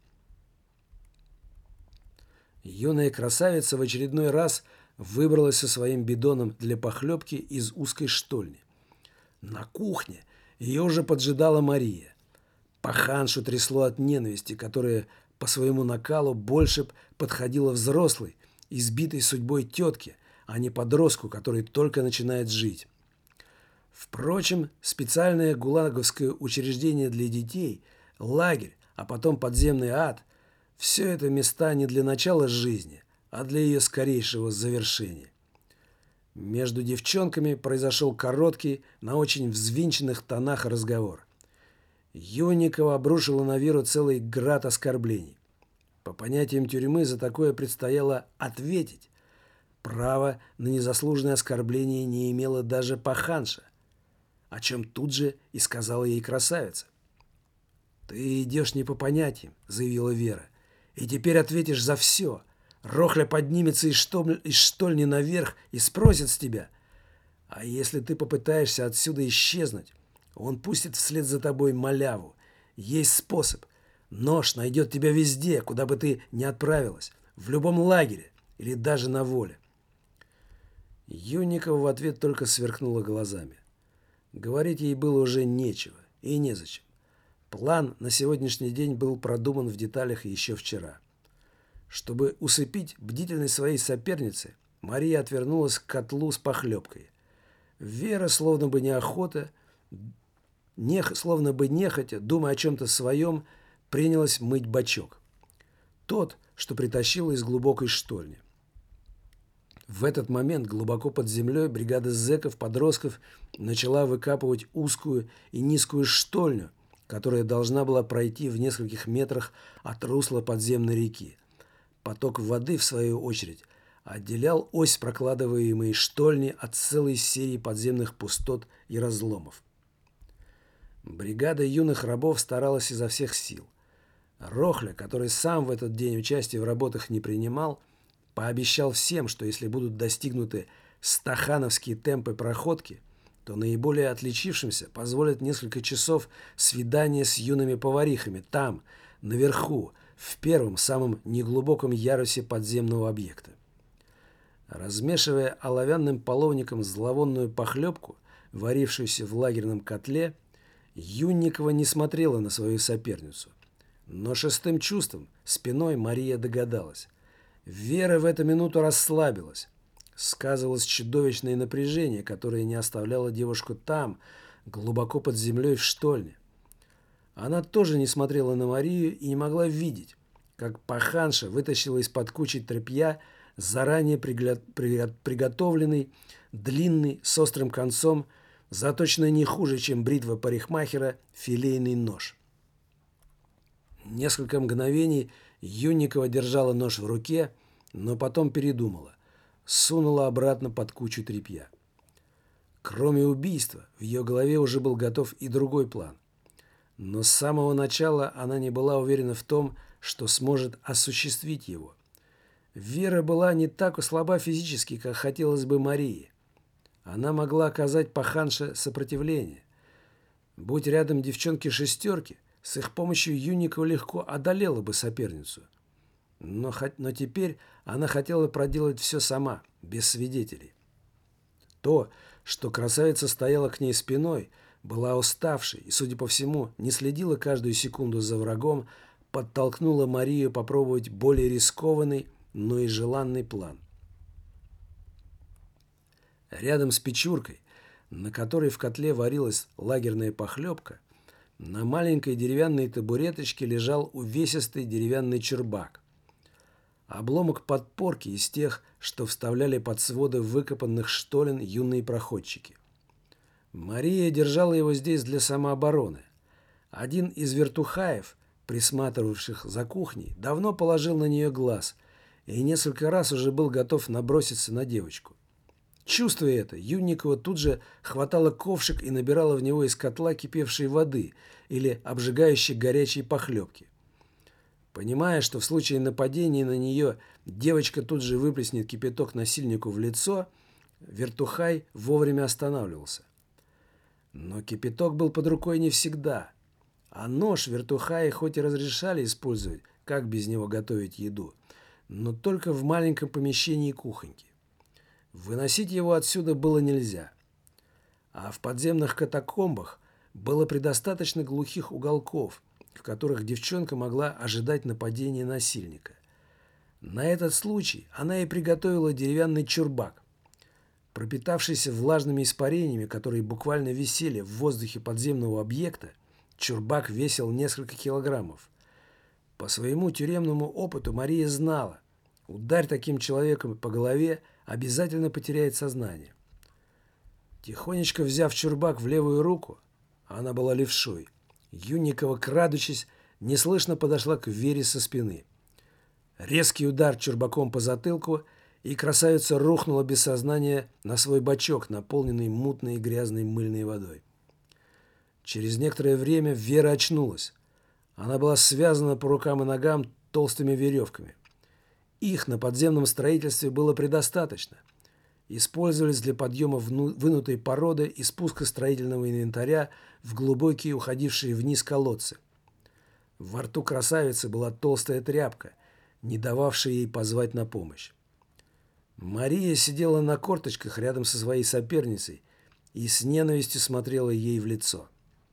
Юная красавица в очередной раз выбралась со своим бидоном для похлебки из узкой штольни. На кухне ее уже поджидала Мария. Паханшу трясло от ненависти, которая по своему накалу больше подходила взрослой, избитой судьбой тетке, а не подростку, который только начинает жить. Впрочем, специальное гулаговское учреждение для детей, лагерь, а потом подземный ад – все это места не для начала жизни, а для ее скорейшего завершения. Между девчонками произошел короткий, на очень взвинченных тонах разговор. Юнникова обрушила на Веру целый град оскорблений. По понятиям тюрьмы за такое предстояло ответить. Права на незаслуженное оскорбление не имела даже паханша, о чем тут же и сказала ей красавица. «Ты идешь не по понятиям», — заявила Вера, — «и теперь ответишь за все. Рохля поднимется из штольни наверх и спросит с тебя. А если ты попытаешься отсюда исчезнуть, он пустит вслед за тобой маляву. Есть способ. Нож найдет тебя везде, куда бы ты ни отправилась, в любом лагере или даже на воле». Юнникова в ответ только сверкнула глазами. Говорить ей было уже нечего и незачем. План на сегодняшний день был продуман в деталях еще вчера. Чтобы усыпить бдительность своей соперницы, Мария отвернулась к котлу с похлебкой. Вера, словно бы нехотя, думая о чем-то своем, принялась мыть бачок. Тот, что притащила из глубокой штольни. В этот момент глубоко под землей бригада зэков-подростков начала выкапывать узкую и низкую штольню, которая должна была пройти в нескольких метрах от русла подземной реки. Поток воды, в свою очередь, отделял ось прокладываемой штольни от целой серии подземных пустот и разломов. Бригада юных рабов старалась изо всех сил. Рохля, который сам в этот день участия в работах не принимал, пообещал всем, что если будут достигнуты стахановские темпы проходки, то наиболее отличившимся позволят несколько часов свидания с юными поварихами там, наверху, в первом, самом неглубоком ярусе подземного объекта. Размешивая оловянным половником зловонную похлебку, варившуюся в лагерном котле, Юнникова не смотрела на свою соперницу. Но шестым чувством, спиной, Мария догадалась. Вера в эту минуту расслабилась. Сказывалось чудовищное напряжение, которое не оставляло девушку там, глубоко под землей в штольне. Она тоже не смотрела на Марию и не могла видеть, как паханша вытащила из-под кучи тряпья заранее приготовленный, длинный, с острым концом, заточенный не хуже, чем бритва парикмахера, филейный нож. Несколько мгновений Юнникова держала нож в руке, но потом передумала, сунула обратно под кучу тряпья. Кроме убийства, в ее голове уже был готов и другой план. Но с самого начала она не была уверена в том, что сможет осуществить его. Вера была не так слаба физически, как хотелось бы Марии. Она могла оказать паханше сопротивление. Будь рядом девчонки-шестерки, с их помощью Юнникова легко одолела бы соперницу. Но теперь она хотела проделать все сама, без свидетелей. То, что красавица стояла к ней спиной, была уставшей и, судя по всему, не следила каждую секунду за врагом, подтолкнула Марию попробовать более рискованный, но и желанный план. Рядом с печуркой, на которой в котле варилась лагерная похлебка, на маленькой деревянной табуреточке лежал увесистый деревянный чурбак. Обломок подпорки из тех, что вставляли под своды выкопанных штолен юные проходчики. Мария держала его здесь для самообороны. Один из вертухаев, присматривавших за кухней, давно положил на нее глаз и несколько раз уже был готов наброситься на девочку. Чувствуя это, Юнникова тут же хватала ковшик и набирала в него из котла кипевшей воды или обжигающей горячей похлебки. Понимая, что в случае нападения на нее девочка тут же выплеснет кипяток насильнику в лицо, вертухай вовремя останавливался. Но кипяток был под рукой не всегда, а нож вертухаи хоть и разрешали использовать, как без него готовить еду, но только в маленьком помещении кухоньки. Выносить его отсюда было нельзя. А в подземных катакомбах было предостаточно глухих уголков, в которых девчонка могла ожидать нападения насильника. На этот случай она и приготовила деревянный чурбак. Пропитавшийся влажными испарениями, которые буквально висели в воздухе подземного объекта, чурбак весил несколько килограммов. По своему тюремному опыту Мария знала, ударь таким человеком по голове, обязательно потеряет сознание. Тихонечко взяв чурбак в левую руку, она была левшой, Юнникова, крадучись, неслышно подошла к Вере со спины. Резкий удар чурбаком по затылку, и красавица рухнула без сознания на свой бачок, наполненный мутной и грязной мыльной водой. Через некоторое время Вера очнулась. Она была связана по рукам и ногам толстыми веревками. Их на подземном строительстве было предостаточно. Использовались для подъема вынутой породы и спуска строительного инвентаря в глубокие, уходившие вниз колодцы. Во рту красавицы была толстая тряпка, не дававшая ей позвать на помощь. Мария сидела на корточках рядом со своей соперницей и с ненавистью смотрела ей в лицо.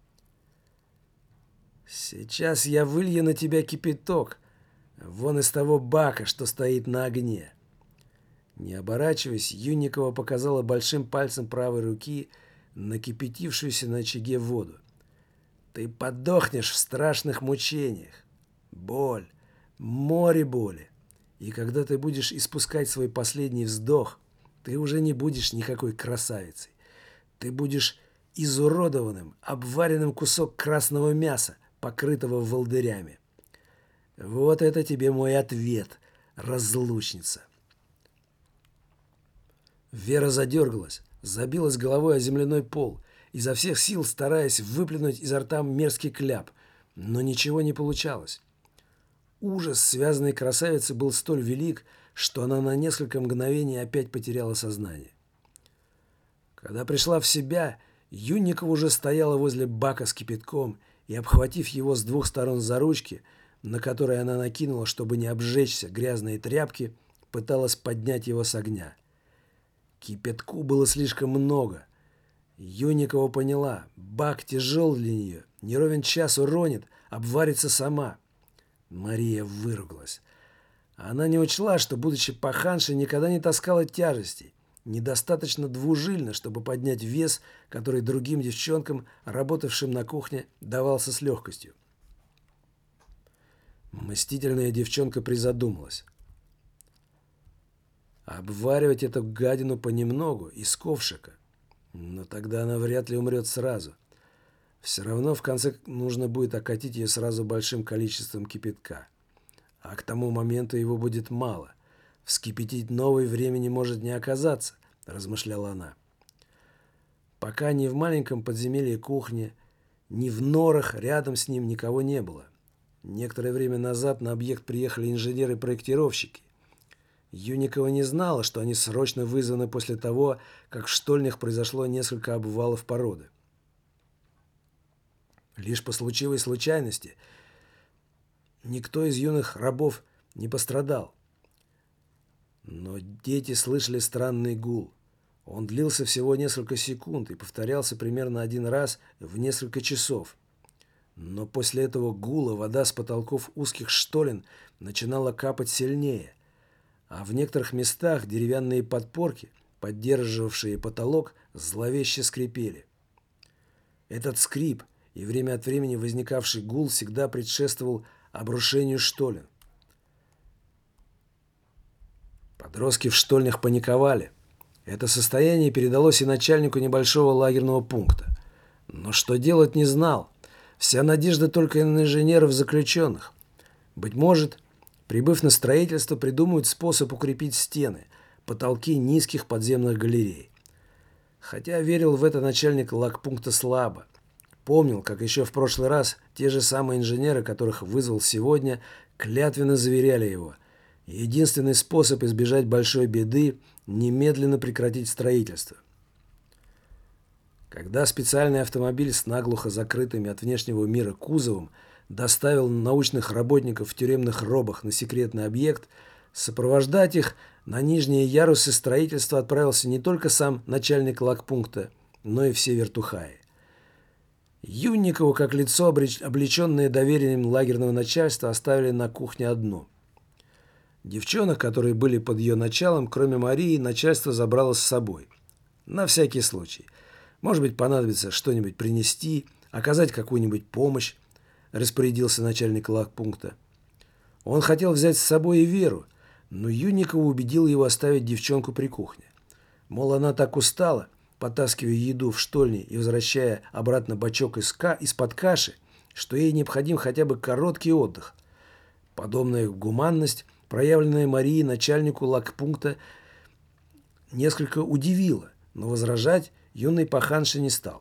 «Сейчас я вылью на тебя кипяток, вон из того бака, что стоит на огне». Не оборачиваясь, Юнникова показала большим пальцем правой руки на кипятившуюся на очаге воду. «Ты подохнешь в страшных мучениях. Боль, море боли. И когда ты будешь испускать свой последний вздох, ты уже не будешь никакой красавицей. Ты будешь изуродованным, обваренным кусок красного мяса, покрытого волдырями. Вот это тебе мой ответ, разлучница». Вера задергалась, забилась головой о земляной пол, изо всех сил стараясь выплюнуть изо рта мерзкий кляп, но ничего не получалось. Ужас связанной красавицы был столь велик, что она на несколько мгновений опять потеряла сознание. Когда пришла в себя, Юнникова уже стояла возле бака с кипятком и, обхватив его с двух сторон за ручки, на которые она накинула, чтобы не обжечься, грязные тряпки, пыталась поднять его с огня. Кипятку было слишком много. Юнникова поняла, бак тяжел для нее, не ровен час уронит, обварится сама. Мария выругалась. Она не учла, что, будучи паханшей, никогда не таскала тяжестей, недостаточно двужильно, чтобы поднять вес, который другим девчонкам, работавшим на кухне, давался с легкостью. Мстительная девчонка призадумалась. Обваривать эту гадину понемногу, из ковшика. Но тогда она вряд ли умрет сразу. Все равно в конце нужно будет окатить ее сразу большим количеством кипятка. А к тому моменту его будет мало. Вскипятить новый времени может не оказаться, размышляла она. Пока ни в маленьком подземелье кухни, ни в норах рядом с ним никого не было. Некоторое время назад на объект приехали инженеры-проектировщики. Юнникова не знала, что они срочно вызваны после того, как в штольнях произошло несколько обвалов породы. Лишь по случайной случайности никто из юных рабов не пострадал. Но дети слышали странный гул. Он длился всего несколько секунд и повторялся примерно один раз в несколько часов. Но после этого гула вода с потолков узких штолен начинала капать сильнее, а в некоторых местах деревянные подпорки, поддерживавшие потолок, зловеще скрипели. Этот скрип и время от времени возникавший гул всегда предшествовал обрушению штолен. Подростки в штольнях паниковали. Это состояние передалось и начальнику небольшого лагерного пункта. Но что делать не знал. Вся надежда только на инженеров-заключенных. Быть может, прибыв на строительство, придумают способ укрепить стены, потолки низких подземных галерей. Хотя верил в это начальник лагпункта слабо. Помнил, как еще в прошлый раз те же самые инженеры, которых вызвал сегодня, клятвенно заверяли его. Единственный способ избежать большой беды – немедленно прекратить строительство. Когда специальный автомобиль с наглухо закрытыми от внешнего мира кузовом доставил научных работников в тюремных робах на секретный объект, сопровождать их на нижние ярусы строительства отправился не только сам начальник лагпункта, но и все вертухаи. Юнникову, как лицо, облеченное доверием лагерного начальства, оставили на кухне одну. Девчонок, которые были под ее началом, кроме Марии, начальство забрало с собой. На всякий случай. Может быть, понадобится что-нибудь принести, оказать какую-нибудь помощь, распорядился начальник лагпункта. Он хотел взять с собой и Веру, но Юнникова убедил его оставить девчонку при кухне. Мол, она так устала, потаскивая еду в штольни и возвращая обратно бачок из-под каши, что ей необходим хотя бы короткий отдых. Подобная гуманность, проявленная Марией начальнику лагпункта, несколько удивила, но возражать юный паханша не стал.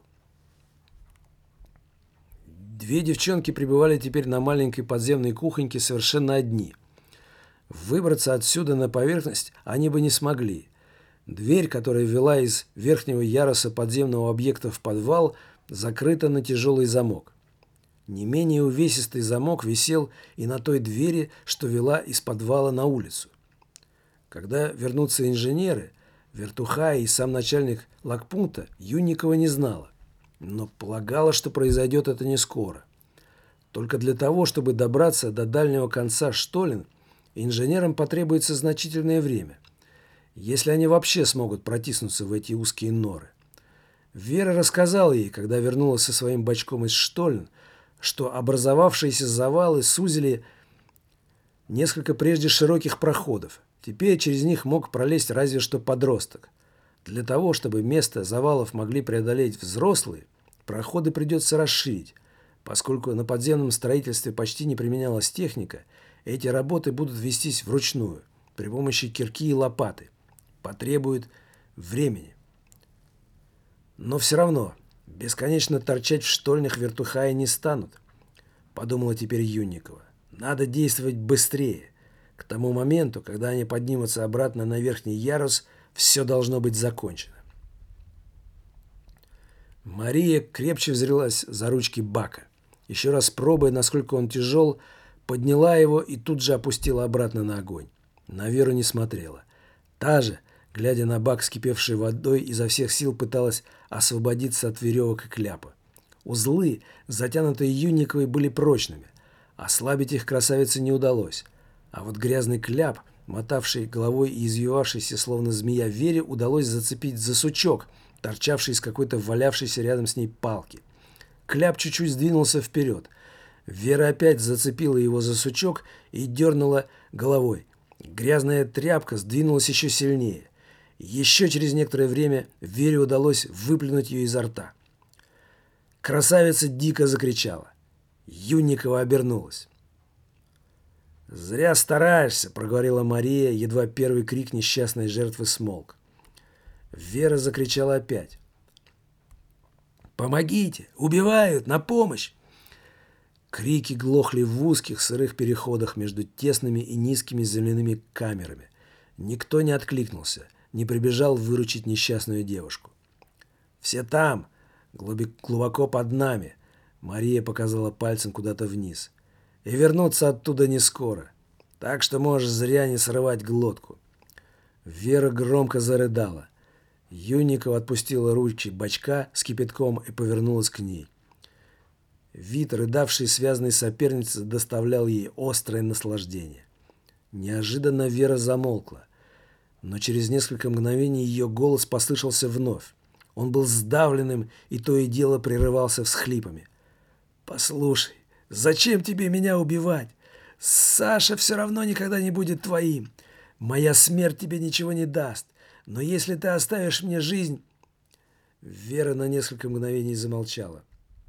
Две девчонки пребывали теперь на маленькой подземной кухоньке совершенно одни. Выбраться отсюда на поверхность они бы не смогли. Дверь, которая вела из верхнего яруса подземного объекта в подвал, закрыта на тяжелый замок. Не менее увесистый замок висел и на той двери, что вела из подвала на улицу. Когда вернутся инженеры, вертухаи и сам начальник лагпункта, Юнникова не знала, но полагала, что произойдет это не скоро. Только для того, чтобы добраться до дальнего конца штолен, инженерам потребуется значительное время, если они вообще смогут протиснуться в эти узкие норы. Вера рассказала ей, когда вернулась со своим бачком из штолен, что образовавшиеся завалы сузили несколько прежде широких проходов. Теперь через них мог пролезть разве что подросток. Для того, чтобы место завалов могли преодолеть взрослые, проходы придется расширить. Поскольку на подземном строительстве почти не применялась техника, эти работы будут вестись вручную, при помощи кирки и лопаты. Потребует времени. Но все равно бесконечно торчать в штольнях вертухаи не станут, подумала теперь Юнникова. Надо действовать быстрее. К тому моменту, когда они поднимутся обратно на верхний ярус, все должно быть закончено. Мария крепче взялась за ручки бака. Еще раз пробуя, насколько он тяжел, подняла его и тут же опустила обратно на огонь. На Веру не смотрела. Та же, глядя на бак с кипевшей водой, изо всех сил пыталась освободиться от веревок и кляпа. Узлы, затянутые Юнниковой, были прочными. Ослабить их красавице не удалось. А вот грязный кляп, мотавший головой и извивавшийся, словно змея, Вере удалось зацепить за сучок, торчавший из какой-то валявшейся рядом с ней палки. Кляп чуть-чуть сдвинулся вперед. Вера опять зацепила его за сучок и дернула головой. Грязная тряпка сдвинулась еще сильнее. Еще через некоторое время Вере удалось выплюнуть ее изо рта. Красавица дико закричала. Юнникова обернулась. «Зря стараешься», — проговорила Мария, едва первый крик несчастной жертвы смолк. Вера закричала опять. «Помогите! Убивают! На помощь!» Крики глохли в узких сырых переходах между тесными и низкими земляными камерами. Никто не откликнулся, не прибежал выручить несчастную девушку. «Все там, глубоко под нами», — Мария показала пальцем куда-то вниз. «И вернуться оттуда не скоро, так что можешь зря не срывать глотку». Вера громко зарыдала. Юнникова отпустила ручки бачка с кипятком и повернулась к ней. Вид рыдавшей связанной соперницы доставлял ей острое наслаждение. Неожиданно Вера замолкла, но через несколько мгновений ее голос послышался вновь. Он был сдавленным и то и дело прерывался всхлипами. «Послушай, зачем тебе меня убивать? Саша все равно никогда не будет твоим. Моя смерть тебе ничего не даст. Но если ты оставишь мне жизнь...» Вера на несколько мгновений замолчала.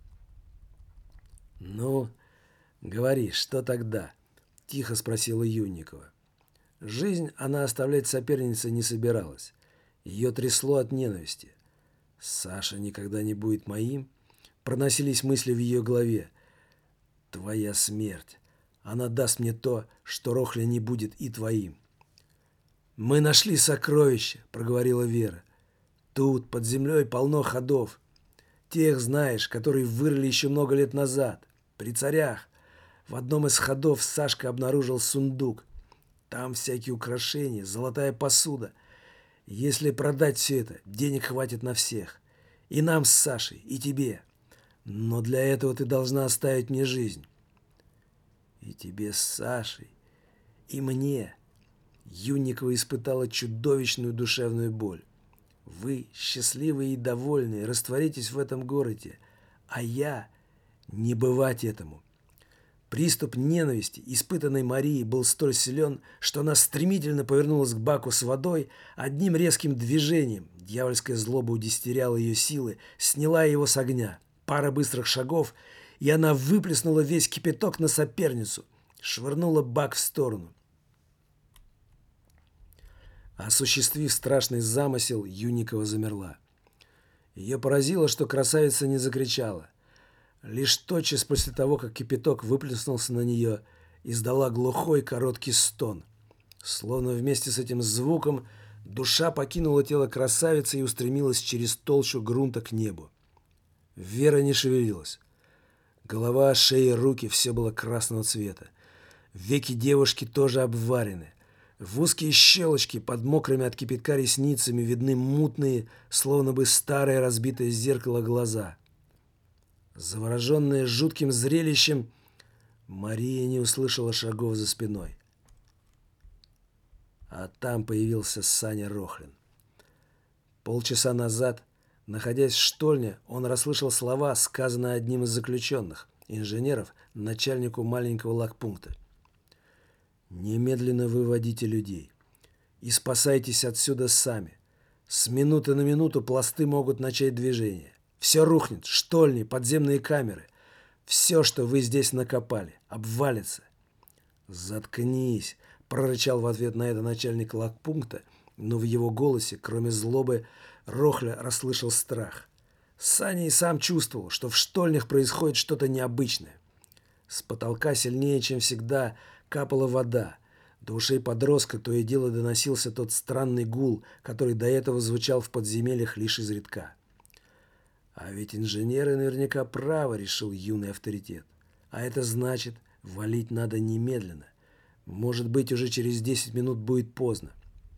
«Ну, говори, что тогда?» – тихо спросила Юнникова. Жизнь она оставлять сопернице не собиралась. Ее трясло от ненависти. «Саша никогда не будет моим?» – проносились мысли в ее голове. «Твоя смерть. Она даст мне то, что Рохля не будет и твоим». «Мы нашли сокровища», – проговорила Вера. «Тут, под землей, полно ходов. Тех, знаешь, которые вырыли еще много лет назад. При царях. В одном из ходов Сашка обнаружил сундук. Там всякие украшения, золотая посуда. Если продать все это, денег хватит на всех. И нам с Сашей, и тебе. Но для этого ты должна оставить мне жизнь». «И тебе с Сашей, и мне». Юнникова испытала чудовищную душевную боль. «Вы, счастливые и довольные, растворитесь в этом городе, а я не бывать этому». Приступ ненависти, испытанной Марией, был столь силен, что она стремительно повернулась к баку с водой одним резким движением. Дьявольская злоба удестеряла ее силы, сняла его с огня. Пара быстрых шагов, и она выплеснула весь кипяток на соперницу, швырнула бак в сторону. Осуществив страшный замысел, Юнникова замерла. Ее поразило, что красавица не закричала. Лишь тотчас после того, как кипяток выплеснулся на нее, издала глухой короткий стон. Словно вместе с этим звуком душа покинула тело красавицы и устремилась через толщу грунта к небу. Вера не шевелилась. Голова, шея, руки – все было красного цвета. Веки девушки тоже обварены. В узкие щелочки под мокрыми от кипятка ресницами видны мутные, словно бы старое разбитое зеркало, глаза. Завороженная жутким зрелищем, Мария не услышала шагов за спиной. А там появился Саня Рохлин. Полчаса назад, находясь в штольне, он расслышал слова, сказанные одним из заключенных, инженеров, начальнику маленького лагпункта. «Немедленно выводите людей и спасайтесь отсюда сами. С минуты на минуту пласты могут начать движение. Все рухнет, штольни, подземные камеры. Все, что вы здесь накопали, обвалится». «Заткнись», – прорычал в ответ на это начальник лагпункта, но в его голосе, кроме злобы, Рохля расслышал страх. Саня и сам чувствовал, что в штольнях происходит что-то необычное. С потолка сильнее, чем всегда, капала вода. До ушей подростка то и дело доносился тот странный гул, который до этого звучал в подземельях лишь изредка. «А ведь инженеры наверняка правы», — решил юный авторитет. «А это значит, валить надо немедленно. Может быть, уже через 10 минут будет поздно».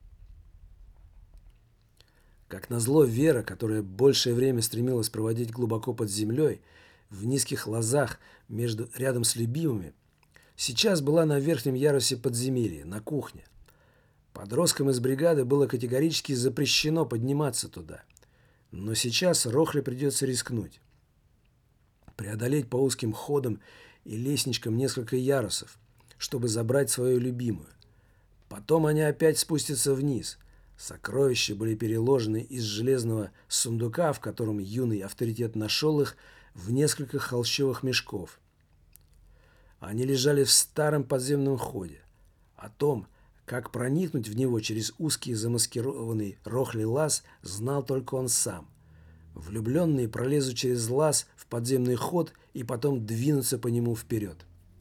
Как назло, Вера, которая большее время стремилась проводить глубоко под землей, в низких лозах рядом с любимыми, сейчас была на верхнем ярусе подземелья, на кухне. Подросткам из бригады было категорически запрещено подниматься туда. Но сейчас Рохле придется рискнуть. Преодолеть по узким ходам и лестничкам несколько ярусов, чтобы забрать свою любимую. Потом они опять спустятся вниз. Сокровища были переложены из железного сундука, в котором юный авторитет нашел их, в несколько холщовых мешков. Они лежали в старом подземном ходе. О том, как проникнуть в него через узкий замаскированный Рохлей лаз, знал только он сам. Влюбленные пролезут через лаз в подземный ход и потом двинутся по нему вперед.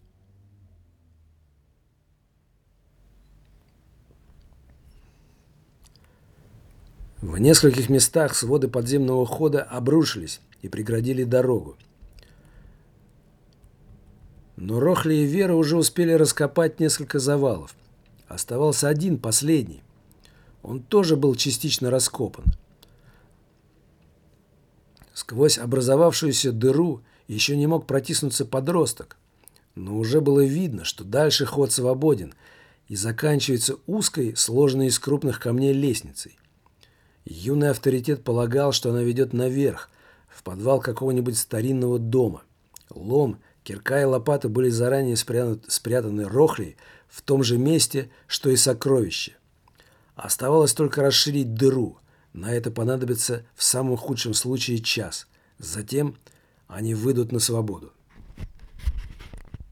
В нескольких местах своды подземного хода обрушились и преградили дорогу. Но Рохля и Вера уже успели раскопать несколько завалов. Оставался один, последний. Он тоже был частично раскопан. Сквозь образовавшуюся дыру еще не мог протиснуться подросток, но уже было видно, что дальше ход свободен и заканчивается узкой, сложенной из крупных камней лестницей. Юный авторитет полагал, что она ведет наверх, в подвал какого-нибудь старинного дома. Лом, кирка и лопата были заранее спрятаны Рохлей в том же месте, что и сокровища. Оставалось только расширить дыру. На это понадобится в самом худшем случае час. Затем они выйдут на свободу.